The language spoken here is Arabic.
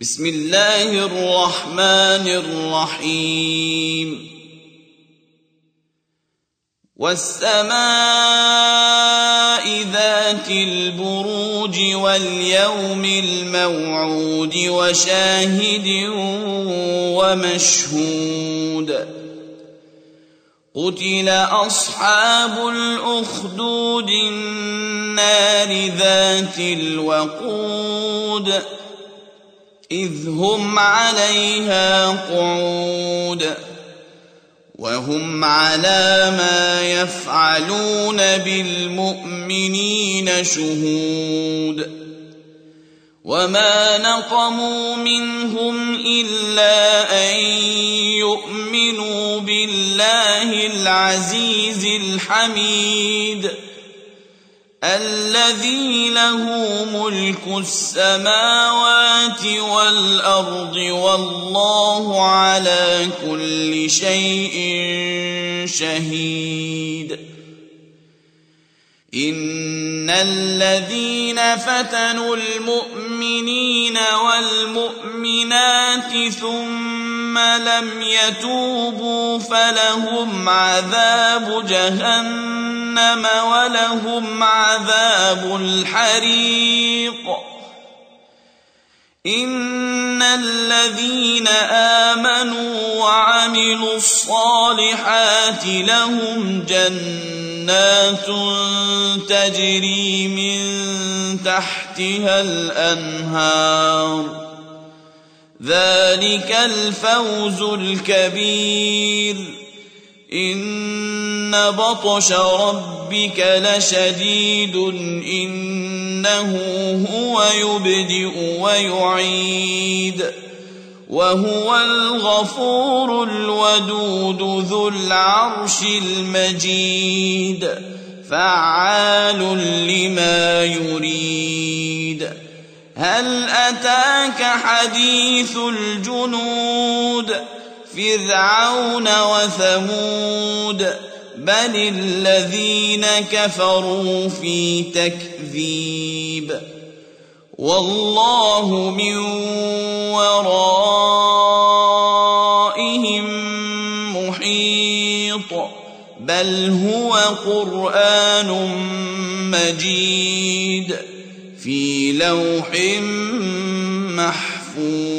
بسم الله الرحمن الرحيم والسماء ذات البروج واليوم الموعود وشاهد ومشهود قتل أصحاب الأخدود النار ذات الوقود إذ هم عليها قعود وهم على ما يفعلون بالمؤمنين شهود وما نقموا منهم إلا أن يؤمنوا بالله العزيز الحميد الذي له ملك السماوات والأرض والله على كل شيء شهيد إن الذين فتنوا المؤمنين والمؤمنات ثم لم يتوبوا فلهم عذاب جهنم ولهم عذاب الحريق إن الذين آمنوا وعملوا الصالحات لهم جنات تجري من تحتها الأنهار ذلك الفوز الكبير إن بطش ربك لشديد إنه هو يبدئ ويعيد وهو الغفور الودود ذو العرش المجيد فعال لما يريد هل أتاك حديث الجنود فرعون وثمود بل الذين كفروا في تكذيب والله من ورائهم محيط بل هو قرآن مجيد في لوح محفوظ